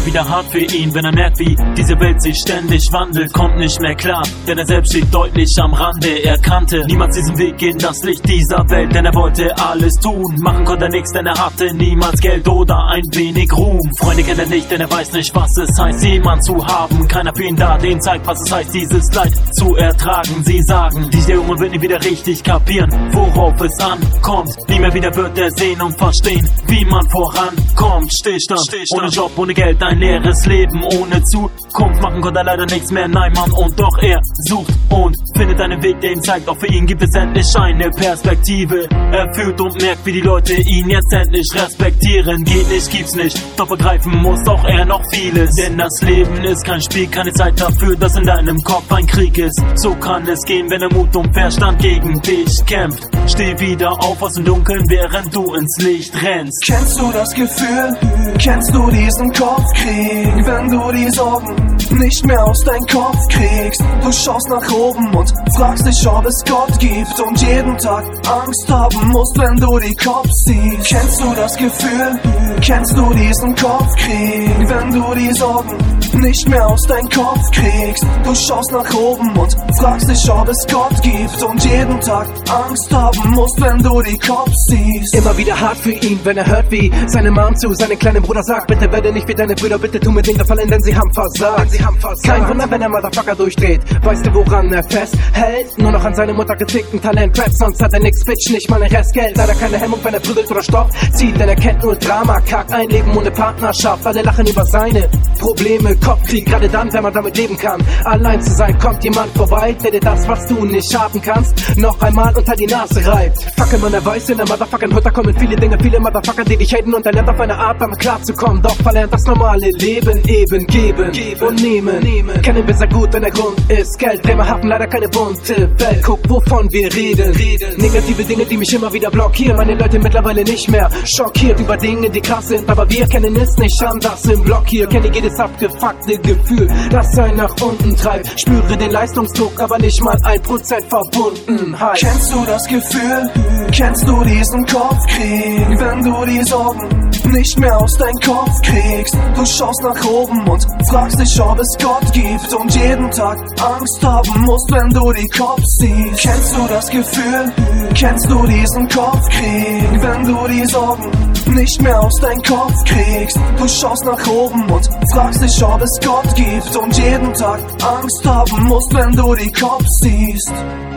wieder hart für ihn, wenn er merkt, wie diese Welt sich ständig wandelt. Kommt nicht mehr klar, denn er selbst steht deutlich am Rande. Er kannte niemals diesen Weg in das Licht dieser Welt, denn er wollte alles tun. Machen konnte er nichts, denn er hatte niemals Geld oder ein wenig Ruhm. Freunde kennt er nicht, denn er weiß nicht, was es heißt, jemand zu haben. Keiner für ihn da, den zeigt, was es heißt, dieses Leid zu ertragen. Sie sagen, dieser Junge wird nie wieder richtig kapieren, worauf es ankommt. Nie mehr wieder wird er sehen und verstehen, wie man vorankommt. Stillstand, ohne Job, ohne Geld, ein leeres Leben ohne Zukunft. Machen konnte er leider nichts mehr, nein Mann, und doch er sucht und findet einen Weg, der ihm zeigt, auch für ihn gibt es endlich eine Perspektive. Er fühlt und merkt, wie die Leute ihn jetzt endlich respektieren. Geht nicht, gibt's nicht, doch begreifen muss auch er noch vieles. Denn das Leben ist kein Spiel, keine Zeit dafür, dass in deinem Kopf ein Krieg ist. So kann es gehen, wenn der Mut und Verstand gegen dich kämpft. Steh wieder auf aus dem Dunkeln, während du ins Licht rennst. Kennst du das Gefühl? Kennst du diesen Kopfkrieg? Wenn du die Sorgen nicht mehr aus deinem Kopf kriegst. Du schaust nach oben und fragst dich, ob es Gott gibt und jeden Tag Angst haben musst, wenn du die Kopf siehst. Kennst du das Gefühl? Kennst du diesen Kopfkrieg? Wenn du die Sorgen nicht mehr aus deinem Kopf kriegst. Du schaust nach oben und fragst dich, ob es Gott gibt und jeden Tag Angst haben musst, wenn du die Kopf siehst. Immer wieder hart für ihn, wenn er hört, wie seine Mom zu seinem kleinen Bruder sagt: Bitte werde nicht wie deine Brüder, bitte tu mir den Gefallen, denn sie haben versagt. Kein Wunder, wenn der Motherfucker durchdreht. Weißt du, woran er festhält? Nur noch an seine Mutter gefickten Talent. Rap, sonst hat er nix, Bitch, nicht mal ein Restgeld. Leider keine Hemmung, wenn er prügelt oder Stoff zieht, denn er kennt nur Drama, Kack, ein Leben ohne Partnerschaft. Alle lachen über seine Probleme, Kopfkrieg, gerade dann, wenn man damit leben kann. Allein zu sein, kommt jemand vorbei, der dir das, was du nicht haben kannst, noch einmal unter die Nase reibt. Fucking man, er weiß, in der Motherfucking Hut, da kommen viele Dinge, viele Motherfucker, die dich haten, und er lernt auf eine Art, damit klarzukommen. Doch verlernt das normale Leben eben geben und nehmen. Kennen wir sehr gut, denn der Grund ist Geld. Bremer haben leider keine bunte Welt. Guck, wovon wir reden. Negative Dinge, die mich immer wieder blockieren. Meine Leute mittlerweile nicht mehr schockiert über Dinge, die krass sind, aber wir kennen es nicht anders im Block hier. Kenne jedes abgefuckte Gefühl, das einen nach unten treibt. Spüre den Leistungsdruck, aber nicht mal 1% Verbundenheit. Kennst du das Gefühl? Kennst du diesen Kopfkrieg? Wenn du die Sorgen nicht mehr aus deinem Kopf kriegst. Du schaust nach oben und fragst dich, ob es Gott gibt und jeden Tag Angst haben musst, wenn du die Kopf siehst. Kennst du das Gefühl? Kennst du diesen Kopfkrieg? Wenn du die Sorgen nicht mehr aus deinem Kopf kriegst. Du schaust nach oben und fragst dich, ob es Gott gibt und jeden Tag Angst haben musst, wenn du die Kopf siehst.